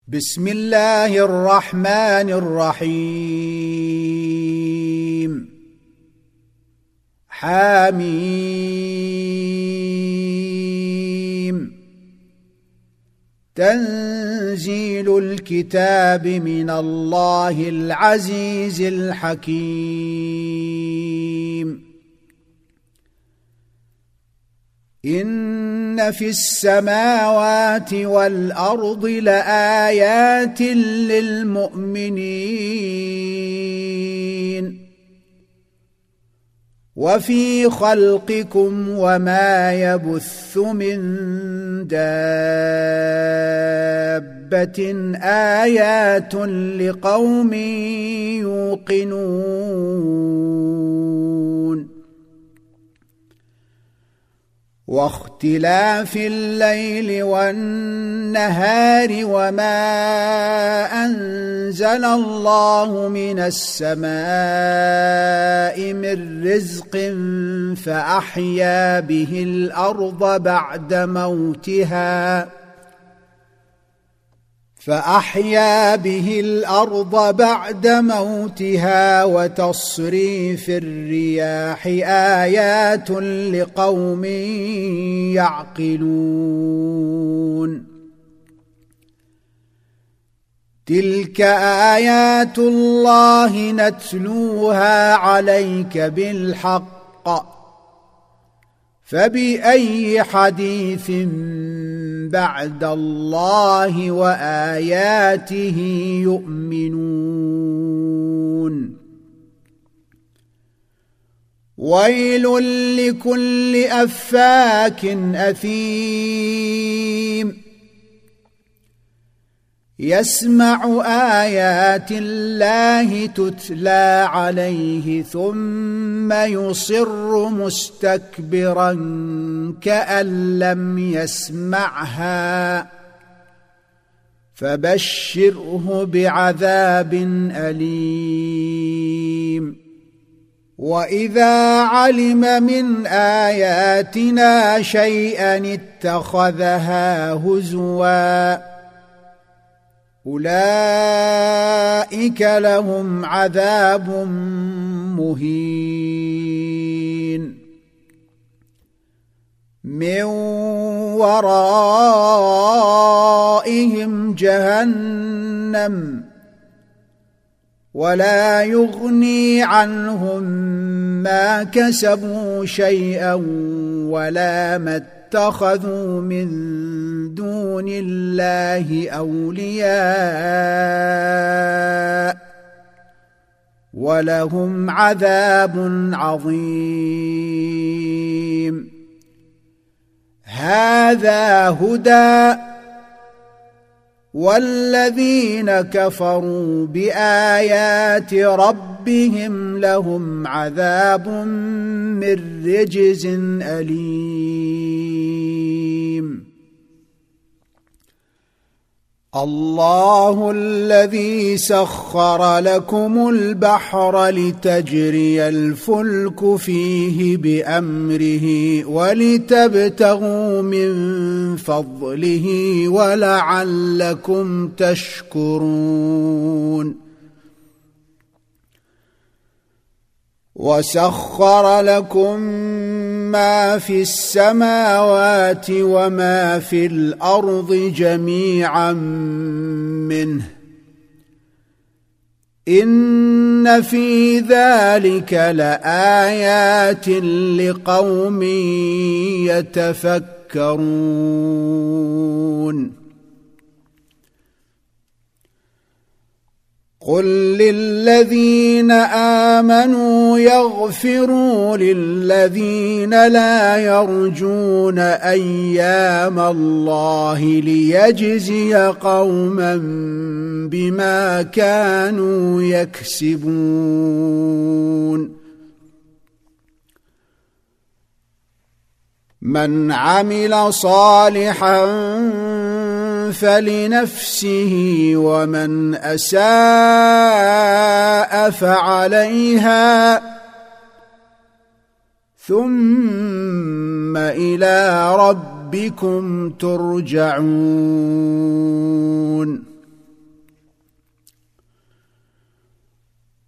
بسم الله الرحمن الرحيم حميم تنزيل الكتاب من الله العزيز الحكيم إن في السماوات والأرض لآيات للمؤمنين وفي خلقكم وما يبث من دابة آيات لقوم يوقنون واختلاف الليل والنهار وما أنزل الله من السماء من رزق فأحيا به الأرض بعد موتها وتصريف الرياح آيات لقوم يعقلون تلك آيات الله نتلوها عليك بالحق فبأي حديث بعد الله وآياته يؤمنون ويل لكل أفاك أثيم يسمع آيات الله تتلى عليه ثم يصر مستكبرا كأن لم يسمعها فبشره بعذاب أليم وإذا علم من آياتنا شيئا اتخذها هزوا أولئك لهم عذاب مهين من ورائهم جهنم ولا يغني عنهم ما كسبوا شيئا ولا ما اتخذوا من دون الله أولياء ولهم عذاب عظيم هذا هدى والذين كفروا بآيات ربهم لهم عذاب من رجز أليم الله الذي سخر لكم البحر لتجري الفلك فيه بأمره ولتبتغوا من فضله ولعلكم تشكرون وسخر لكم ما في السماوات وما في الأرض جميعا منه إن في ذلك لآيات لقوم يتفكرون قل للذين آمنوا يغفروا للذين لا يرجون أيام الله ليجزي قوما بما كانوا يكسبون من عمل صالحا فلنفسه ومن أساء فعليها ثم إلى ربكم ترجعون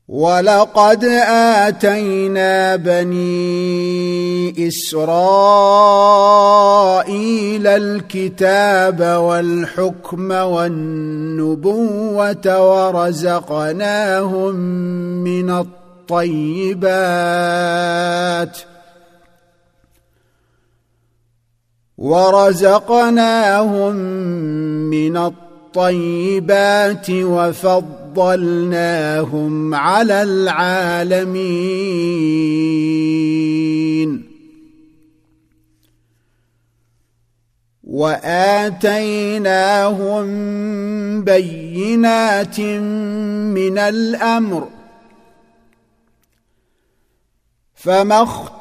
ولقد آتينا بني إسرائيل الكتاب والحكم والنبوة ورزقناهم من الطيبات وفضلناهم على العالمين وآتيناهم بينات من الأمر فما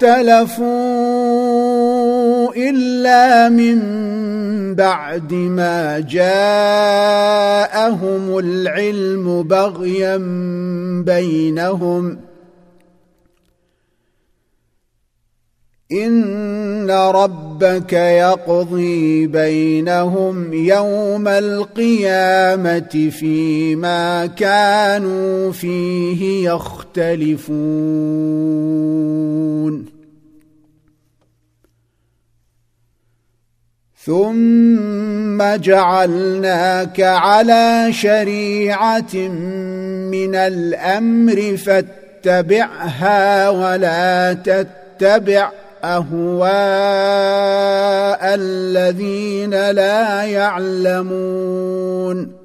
اختلفوا إلا من بعد ما جاءهم العلم بغيا بينهم إن ربك يقضي بينهم يوم القيامة فيما كانوا فيه يختلفون ثم جعلناك على شريعة من الأمر فاتبعها ولا تتبع أهواء الذين لا يعلمون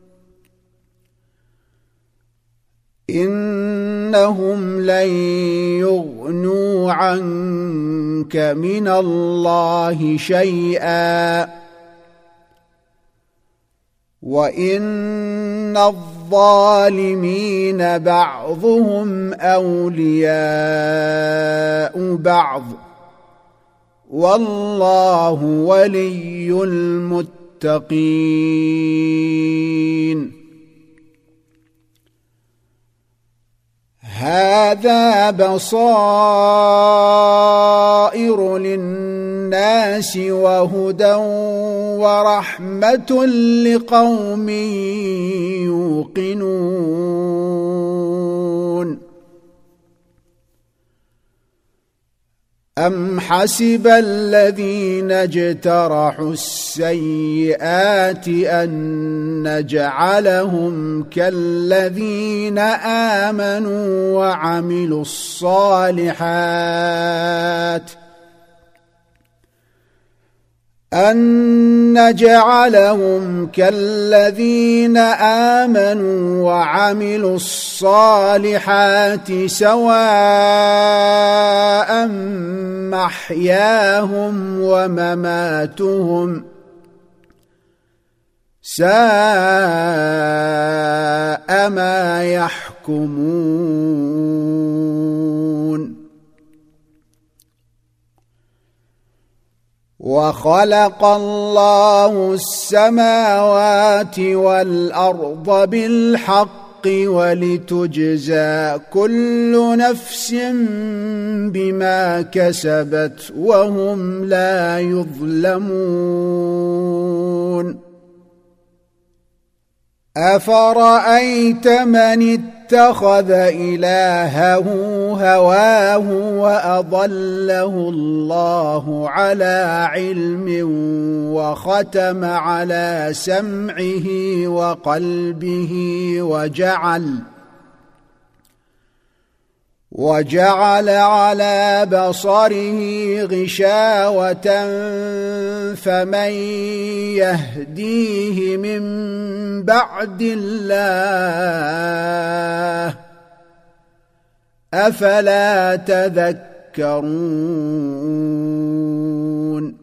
إنهم لن يغنوا عنك من الله شيئا وإن الظالمين بعضهم أولياء بعض والله ولي المتقين هذا بصائر للناس وهدى ورحمة لقوم يوقنون أم حسب الذين اجترحوا السيئات أن نجعلهم كالذين آمنوا وعملوا الصالحات سواء محياهم ومماتهم ساء ما يحكمون وخلق الله السماوات والأرض بالحق ولتجزى كل نفس بما كسبت وهم لا يظلمون أفرأيت من اتخذ إلهه هواه وأضله الله على علم وختم على سمعه وقلبه وجعل على بصره غشاوة فمن يهديه من بعد الله أفلا تذكرون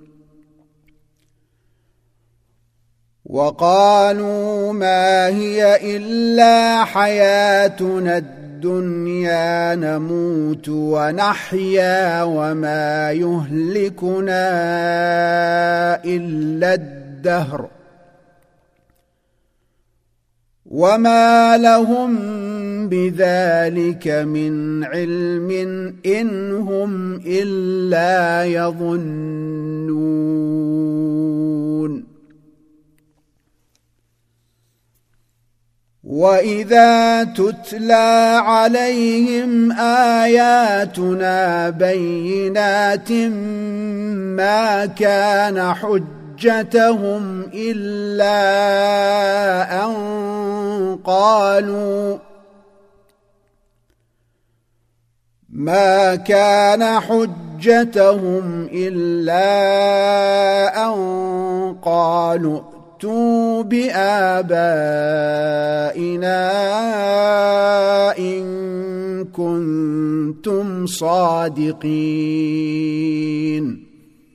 وقالوا ما هي إلا حياتنا الدنيا نموت ونحيا وما يهلكنا إلا الدهر وما لهم بذلك من علم إن هم إلا يظنون وإذا تتلى عليهم آياتنا بينات ما كان حجتهم إلا أن قالوا ائتوا بآبائنا إن كنتم صادقين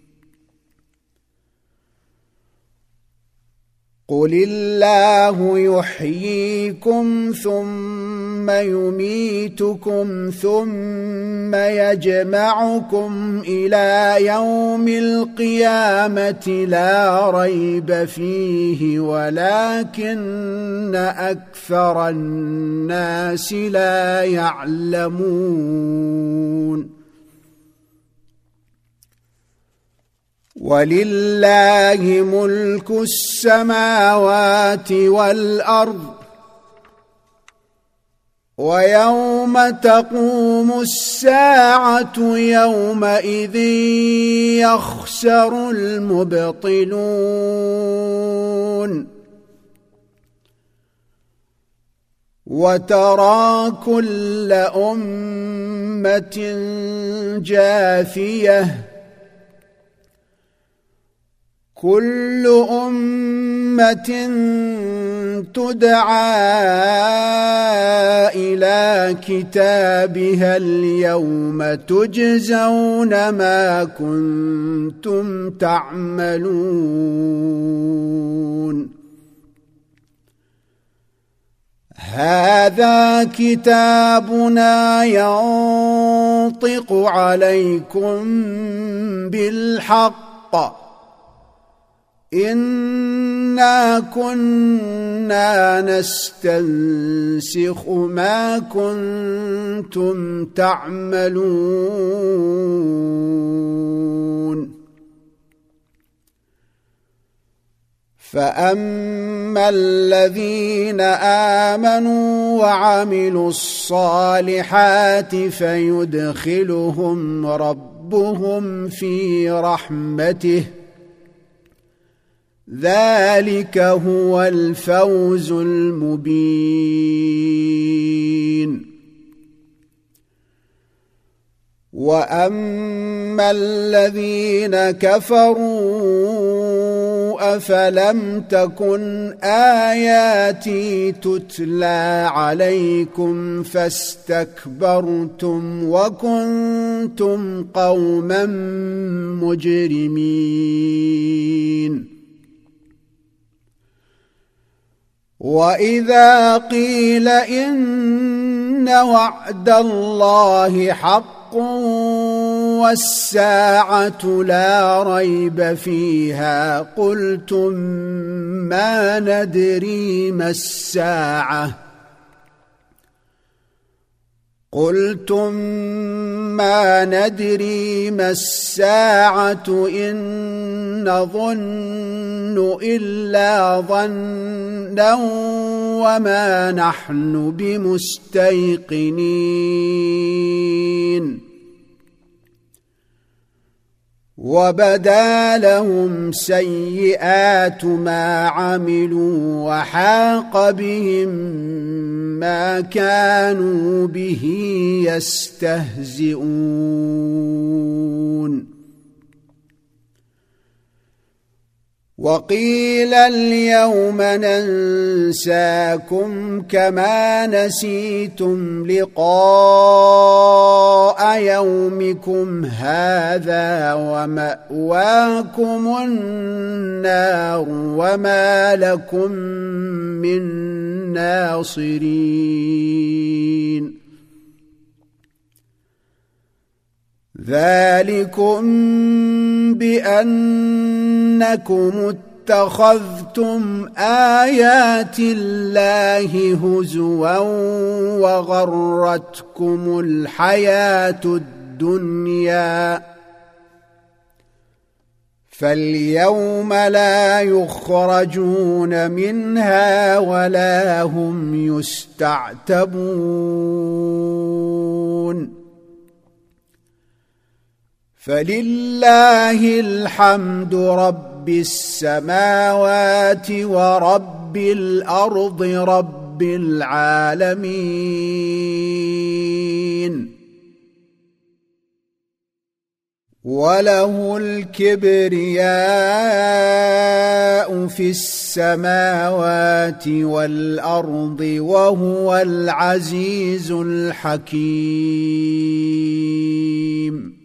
قل الله يحييكم ثم يميتكم ثم يجمعكم إلى يوم القيامة لا ريب فيه ولكن أكثر الناس لا يعلمون ولله ملك السماوات والأرض ويوم تقوم الساعة يومئذ يخسر المبطلون وترى كل أمة جاثية كل أمة تدعى إلى كتابها اليوم تجزون ما كنتم تعملون هذا كتابنا ينطق عليكم بالحق إنا كنا نستنسخ ما كنتم تعملون فأما الذين آمنوا وعملوا الصالحات فيدخلهم ربهم في رحمته ذلك هو الفوز المبين وأما الذين كفروا أفلم تكن آياتي تتلى عليكم فاستكبرتم وكنتم قوما مجرمين وإذا قيل إن وعد الله حق والساعة لا ريب فيها قلتم ما ندري ما الساعة إن نظن إلا ظنا وما نحن بمستيقنين وبدا لهم سيئات ما عملوا وحاق بهم ما كانوا به يستهزئون وقيل اليوم ننساكم كما نسيتم لقاء يومكم هذا ومأواكم النار وما لكم من ناصرين ذلكم بأنكم اتخذتم آيات الله هزوا وغرتكم الحياة الدنيا فاليوم لا يخرجون منها ولا هم يستعتبون فلله الحمد رب السماوات ورب الأرض رب العالمين وله الكبرياء في السماوات والأرض وهو العزيز الحكيم